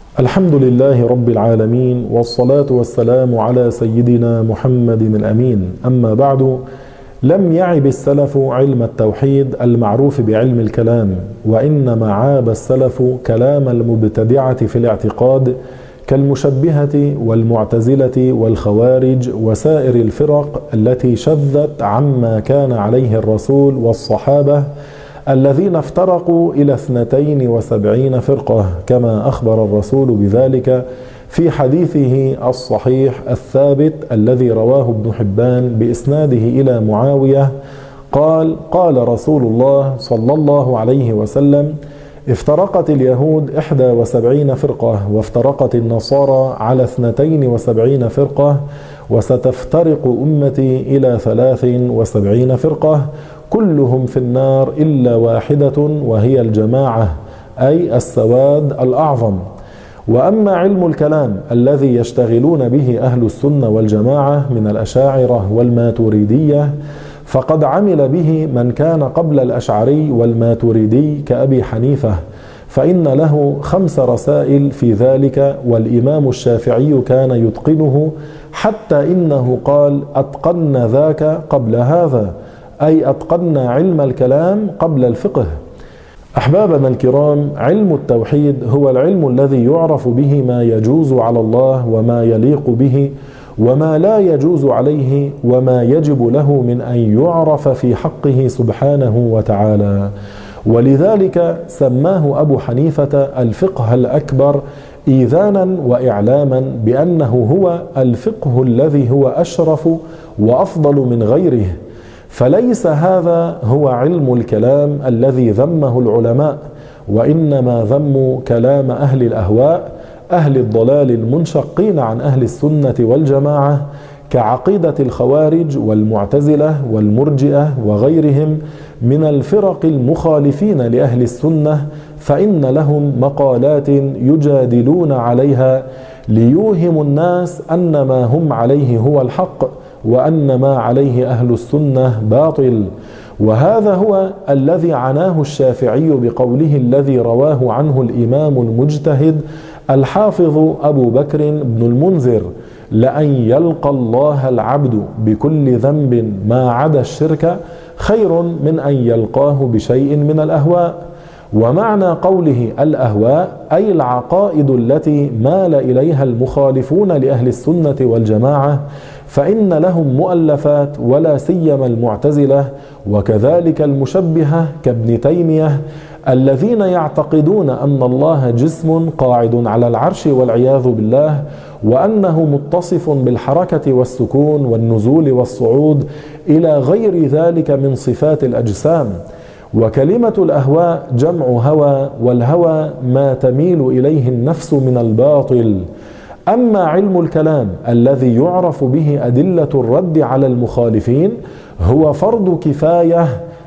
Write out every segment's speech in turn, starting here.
الحمد لله رب العالمين، والصلاة والسلام على سيدنا محمد الأمين. أما بعد، لم يعب السلف علم التوحيد المعروف بعلم الكلام، وإنما عاب السلف كلام المبتدعة في الاعتقاد كالمشبهة والمعتزلة والخوارج وسائر الفرق التي شذت عما كان عليه الرسول والصحابة الذين افترقوا إلى 72 فرقة، كما أخبر الرسول بذلك في حديثه الصحيح الثابت الذي رواه ابن حبان بإسناده إلى معاوية قال: قال رسول الله صلى الله عليه وسلم: افترقت اليهود 71 فرقة، وافترقت النصارى على 72 فرقة، وستفترق أمتي إلى 73 فرقة، كلهم في النار إلا واحدة وهي الجماعة، أي السواد الأعظم. وأما علم الكلام الذي يشتغلون به أهل السنة والجماعة من الأشاعرة والماتريدية، فقد عمل به من كان قبل الأشعري والماتريدي كأبي حنيفة، فإن له 5 رسائل في ذلك، والإمام الشافعي كان يتقنه حتى إنه قال: أتقن ذاك قبل هذا، أي أتقنا علم الكلام قبل الفقه. أحبابنا الكرام، علم التوحيد هو العلم الذي يعرف به ما يجوز على الله وما يليق به، وما لا يجوز عليه وما يجب له من أن يعرف في حقه سبحانه وتعالى. ولذلك سماه أبو حنيفة الفقه الأكبر، إيذانا وإعلاما بأنه هو الفقه الذي هو أشرف وأفضل من غيره. فليس هذا هو علم الكلام الذي ذمه العلماء، وإنما ذموا كلام أهل الأهواء، أهل الضلال المنشقين عن أهل السنة والجماعة، كعقيدة الخوارج والمعتزلة والمرجئة وغيرهم من الفرق المخالفين لأهل السنة، فإن لهم مقالات يجادلون عليها ليوهم الناس أن ما هم عليه هو الحق، وأن ما عليه أهل السنة باطل. وهذا هو الذي عناه الشافعي بقوله الذي رواه عنه الإمام المجتهد الحافظ أبو بكر بن المنذر: لأن يلقى الله العبد بكل ذنب ما عدا الشرك خير من أن يلقاه بشيء من الأهواء. ومعنى قوله الأهواء أي العقائد التي مال إليها المخالفون لأهل السنة والجماعة، فإن لهم مؤلفات، ولا سيما المعتزلة وكذلك المشبهة كابن تيمية، الذين يعتقدون أن الله جسم قاعد على العرش والعياذ بالله، وأنه متصف بالحركة والسكون والنزول والصعود إلى غير ذلك من صفات الأجسام. وكلمة الأهواء جمع هوى، والهوى ما تميل إليه النفس من الباطل. أما علم الكلام الذي يعرف به أدلة الرد على المخالفين هو فرض كفاية،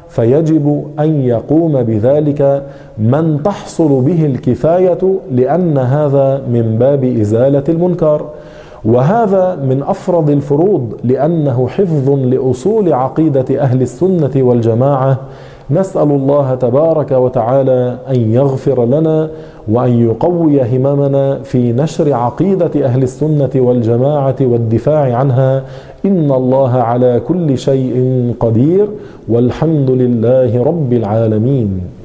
فيجب أن يقوم بذلك من تحصل به الكفاية، لأن هذا من باب إزالة المنكر، وهذا من أفرض الفروض، لأنه حفظ لأصول عقيدة أهل السنة والجماعة. نسأل الله تبارك وتعالى أن يغفر لنا وأن يقوي هممنا في نشر عقيدة أهل السنة والجماعة والدفاع عنها، إن الله على كل شيء قدير، والحمد لله رب العالمين.